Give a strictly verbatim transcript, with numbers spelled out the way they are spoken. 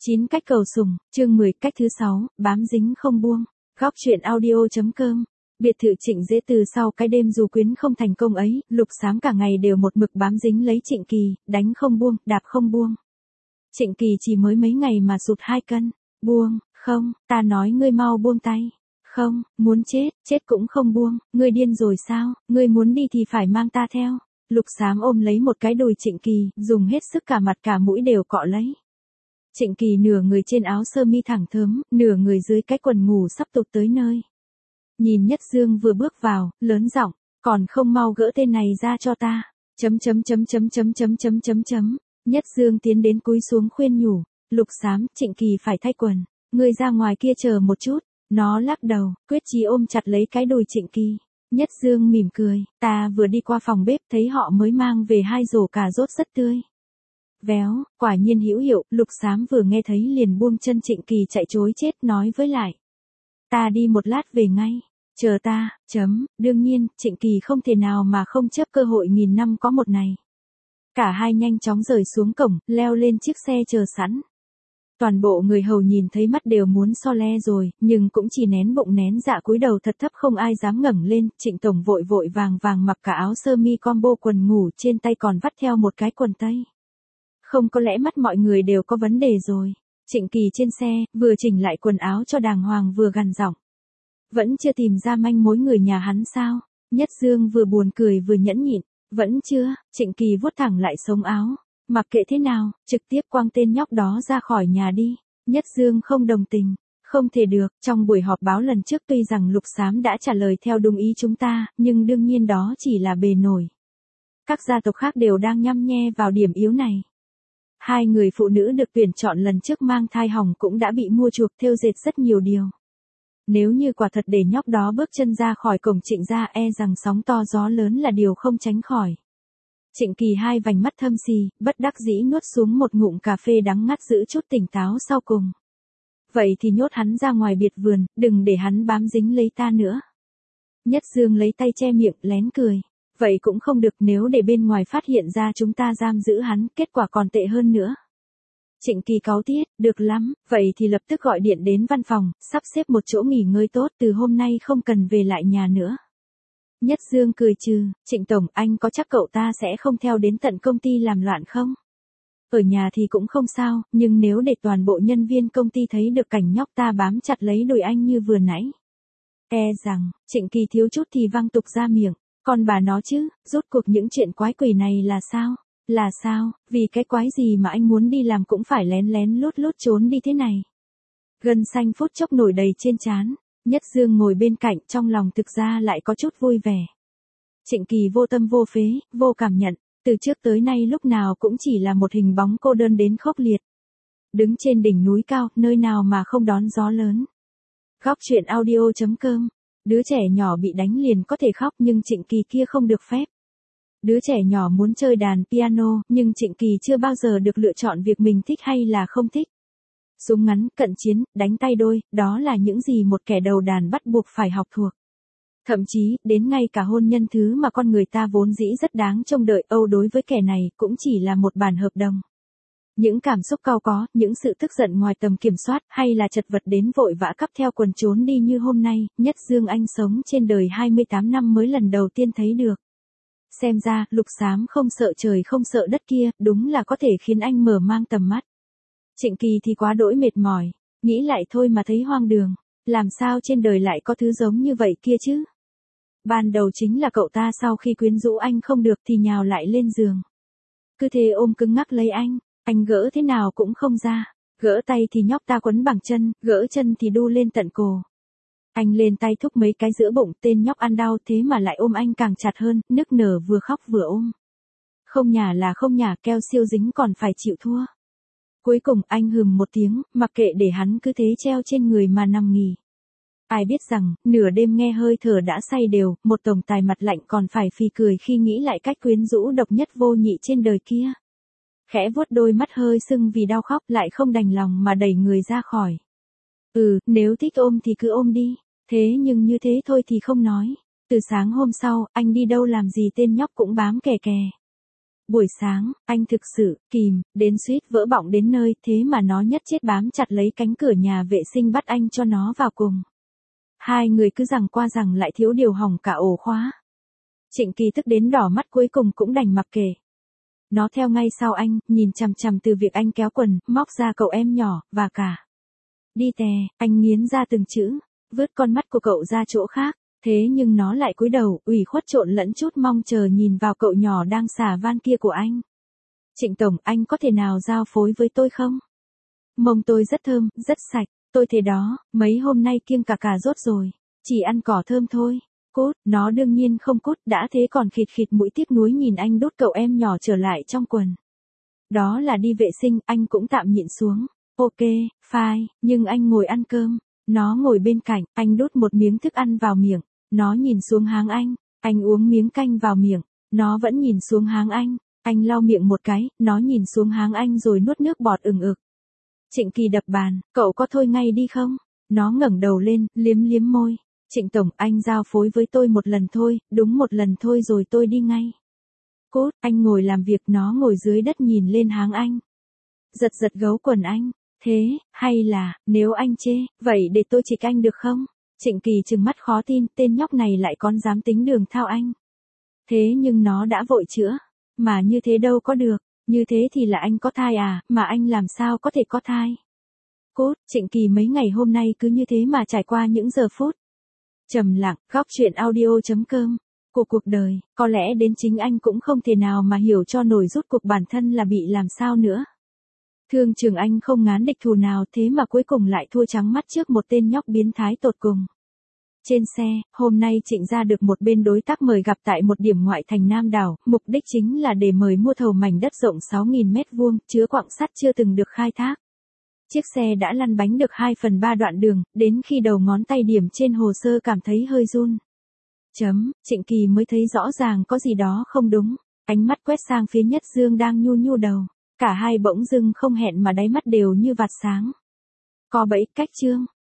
chín cách cầu sủng, chương mười, cách thứ sáu, bám dính không buông. Góc truyện audio.com. Biệt thự Trịnh Dễ từ sau cái đêm dù quyến không thành công ấy, Lục Xám cả ngày đều một mực bám dính lấy Trịnh Kỳ, đánh không buông, đạp không buông. Trịnh Kỳ chỉ mới mấy ngày mà sụt hai cân. Buông, không, ta nói ngươi mau buông tay. Không, muốn chết, chết cũng không buông, ngươi điên rồi sao, ngươi muốn đi thì phải mang ta theo. Lục Xám ôm lấy một cái đùi Trịnh Kỳ, dùng hết sức cả mặt cả mũi đều cọ lấy. Trịnh Kỳ nửa người trên áo sơ mi thẳng thớm, nửa người dưới cái quần ngủ sắp tụt tới nơi. Nhìn Nhất Dương vừa bước vào, lớn giọng, còn không mau gỡ tên này ra cho ta. Chấm chấm chấm chấm chấm chấm chấm chấm chấm. Nhất Dương tiến đến cúi xuống khuyên nhủ, Lục Xám, Trịnh Kỳ phải thay quần, ngươi ra ngoài kia chờ một chút. Nó lắc đầu, quyết chí ôm chặt lấy cái đùi Trịnh Kỳ. Nhất Dương mỉm cười, ta vừa đi qua phòng bếp thấy họ mới mang về hai rổ cà rốt rất tươi. Véo, quả nhiên hữu hiệu, Lục Xám vừa nghe thấy liền buông chân Trịnh Kỳ chạy trối chết nói với lại. Ta đi một lát về ngay, chờ ta, chấm, đương nhiên, Trịnh Kỳ không thể nào mà không chấp cơ hội nghìn năm có một này. Cả hai nhanh chóng rời xuống cổng, leo lên chiếc xe chờ sẵn. Toàn bộ người hầu nhìn thấy mắt đều muốn so le rồi, nhưng cũng chỉ nén bụng nén dạ cúi đầu thật thấp không ai dám ngẩng lên, Trịnh Tổng vội vội vàng vàng mặc cả áo sơ mi combo quần ngủ trên tay còn vắt theo một cái quần tây. Không có lẽ mắt mọi người đều có vấn đề rồi. Trịnh Kỳ trên xe, vừa chỉnh lại quần áo cho đàng hoàng vừa gằn giọng. Vẫn chưa tìm ra manh mối người nhà hắn sao? Nhất Dương vừa buồn cười vừa nhẫn nhịn. Vẫn chưa, Trịnh Kỳ vuốt thẳng lại sống áo. Mặc kệ thế nào, trực tiếp quăng tên nhóc đó ra khỏi nhà đi. Nhất Dương không đồng tình. Không thể được, trong buổi họp báo lần trước tuy rằng Lục Xám đã trả lời theo đúng ý chúng ta, nhưng đương nhiên đó chỉ là bề nổi. Các gia tộc khác đều đang nhăm nhe vào điểm yếu này. Hai người phụ nữ được tuyển chọn lần trước mang thai hỏng cũng đã bị mua chuộc thêu dệt rất nhiều điều. Nếu như quả thật để nhóc đó bước chân ra khỏi cổng Trịnh gia e rằng sóng to gió lớn là điều không tránh khỏi. Trịnh Kỳ hai vành mắt thâm xì, bất đắc dĩ nuốt xuống một ngụm cà phê đắng ngắt giữ chút tỉnh táo sau cùng. Vậy thì nhốt hắn ra ngoài biệt vườn, đừng để hắn bám dính lấy ta nữa. Nhất Dương lấy tay che miệng, lén cười. Vậy cũng không được, nếu để bên ngoài phát hiện ra chúng ta giam giữ hắn, kết quả còn tệ hơn nữa. Trịnh Kỳ cáu tiết, được lắm, vậy thì lập tức gọi điện đến văn phòng, sắp xếp một chỗ nghỉ ngơi tốt, từ hôm nay không cần về lại nhà nữa. Nhất Dương cười trừ, Trịnh Tổng, anh có chắc cậu ta sẽ không theo đến tận công ty làm loạn không? Ở nhà thì cũng không sao, nhưng nếu để toàn bộ nhân viên công ty thấy được cảnh nhóc ta bám chặt lấy đùi anh như vừa nãy. E rằng, Trịnh Kỳ thiếu chút thì văng tục ra miệng. Còn bà nó chứ, rốt cuộc những chuyện quái quỷ này là sao? Là sao, vì cái quái gì mà anh muốn đi làm cũng phải lén lén lút lút trốn đi thế này? Gân xanh phút chốc nổi đầy trên trán. Nhất Dương ngồi bên cạnh trong lòng thực ra lại có chút vui vẻ. Trịnh Kỳ vô tâm vô phế, vô cảm nhận, từ trước tới nay lúc nào cũng chỉ là một hình bóng cô đơn đến khốc liệt. Đứng trên đỉnh núi cao, nơi nào mà không đón gió lớn. Góc truyện audio.com. Đứa trẻ nhỏ bị đánh liền có thể khóc nhưng Trịnh Kỳ kia không được phép. Đứa trẻ nhỏ muốn chơi đàn piano, nhưng Trịnh Kỳ chưa bao giờ được lựa chọn việc mình thích hay là không thích. Súng ngắn, cận chiến, đánh tay đôi, đó là những gì một kẻ đầu đàn bắt buộc phải học thuộc. Thậm chí, đến ngay cả hôn nhân thứ mà con người ta vốn dĩ rất đáng trông đợi âu đối với kẻ này cũng chỉ là một bản hợp đồng. Những cảm xúc cao có, những sự tức giận ngoài tầm kiểm soát, hay là chật vật đến vội vã cắp theo quần trốn đi như hôm nay, Nhất Dương anh sống trên đời hai mươi tám năm mới lần đầu tiên thấy được. Xem ra, Lục Xám không sợ trời không sợ đất kia, đúng là có thể khiến anh mở mang tầm mắt. Trịnh Kỳ thì quá đỗi mệt mỏi, nghĩ lại thôi mà thấy hoang đường, làm sao trên đời lại có thứ giống như vậy kia chứ? Ban đầu chính là cậu ta sau khi quyến rũ anh không được thì nhào lại lên giường. Cứ thế ôm cứng ngắc lấy anh. Anh gỡ thế nào cũng không ra, gỡ tay thì nhóc ta quấn bằng chân, gỡ chân thì đu lên tận cổ. Anh lên tay thúc mấy cái giữa bụng, tên nhóc ăn đau thế mà lại ôm anh càng chặt hơn, nức nở vừa khóc vừa ôm. Không nhả là không nhả, keo siêu dính còn phải chịu thua. Cuối cùng anh hừm một tiếng, mặc kệ để hắn cứ thế treo trên người mà nằm nghỉ. Ai biết rằng, nửa đêm nghe hơi thở đã say đều, một tổng tài mặt lạnh còn phải phì cười khi nghĩ lại cách quyến rũ độc nhất vô nhị trên đời kia. Khẽ vuốt đôi mắt hơi sưng vì đau khóc lại không đành lòng mà đẩy người ra khỏi. Ừ, nếu thích ôm thì cứ ôm đi, thế nhưng như thế thôi thì không nói. Từ sáng hôm sau, anh đi đâu làm gì tên nhóc cũng bám kè kè. Buổi sáng, anh thực sự, kìm, đến suýt vỡ bọng đến nơi, thế mà nó nhất chết bám chặt lấy cánh cửa nhà vệ sinh bắt anh cho nó vào cùng. Hai người cứ giằng qua giằng lại thiếu điều hỏng cả ổ khóa. Trịnh Kỳ tức đến đỏ mắt cuối cùng cũng đành mặc kệ. Nó theo ngay sau anh, nhìn chằm chằm từ việc anh kéo quần, móc ra cậu em nhỏ, và cả. Đi tè, anh nghiến ra từng chữ, vứt con mắt của cậu ra chỗ khác, thế nhưng nó lại cúi đầu, ủy khuất trộn lẫn chút mong chờ nhìn vào cậu nhỏ đang xả van kia của anh. Trịnh Tổng, anh có thể nào giao phối với tôi không? Mông tôi rất thơm, rất sạch, tôi thế đó, mấy hôm nay kiêng cả cà rốt rồi, chỉ ăn cỏ thơm thôi. Cút, nó đương nhiên không cút, đã thế còn khịt khịt mũi tiếc nuối nhìn anh đút cậu em nhỏ trở lại trong quần. Đó là đi vệ sinh, anh cũng tạm nhịn xuống. Ok, fine, nhưng anh ngồi ăn cơm. Nó ngồi bên cạnh, anh đút một miếng thức ăn vào miệng. Nó nhìn xuống háng anh, anh uống miếng canh vào miệng. Nó vẫn nhìn xuống háng anh, anh lau miệng một cái, nó nhìn xuống háng anh rồi nuốt nước bọt ừng ực. Trịnh Kỳ đập bàn, cậu có thôi ngay đi không? Nó ngẩng đầu lên, liếm liếm môi. Trịnh Tổng, anh giao phối với tôi một lần thôi, đúng một lần thôi rồi tôi đi ngay. Cút, anh ngồi làm việc, nó ngồi dưới đất nhìn lên háng anh. Giật giật gấu quần anh, thế, hay là, nếu anh chê, vậy để tôi chịch anh được không? Trịnh Kỳ trừng mắt khó tin, tên nhóc này lại còn dám tính đường thao anh. Thế nhưng nó đã vội chữa, mà như thế đâu có được, như thế thì là anh có thai à, mà anh làm sao có thể có thai? Cút, Trịnh Kỳ mấy ngày hôm nay cứ như thế mà trải qua những giờ phút trầm lặng, góc truyện audio.com của cuộc đời, có lẽ đến chính anh cũng không thể nào mà hiểu cho nổi rút cuộc bản thân là bị làm sao nữa. Thương Trường Anh không ngán địch thù nào thế mà cuối cùng lại thua trắng mắt trước một tên nhóc biến thái tột cùng. Trên xe, hôm nay Trịnh gia được một bên đối tác mời gặp tại một điểm ngoại thành Nam Đảo, mục đích chính là để mời mua thầu mảnh đất rộng sáu nghìn mét vuông, chứa quặng sắt chưa từng được khai thác. Chiếc xe đã lăn bánh được hai phần ba đoạn đường, đến khi đầu ngón tay điểm trên hồ sơ cảm thấy hơi run. Chấm, Trịnh Kỳ mới thấy rõ ràng có gì đó không đúng. Ánh mắt quét sang phía Nhất Dương đang nhu nhu đầu. Cả hai bỗng dưng không hẹn mà đáy mắt đều như vạt sáng. Có bẫy, cách chương.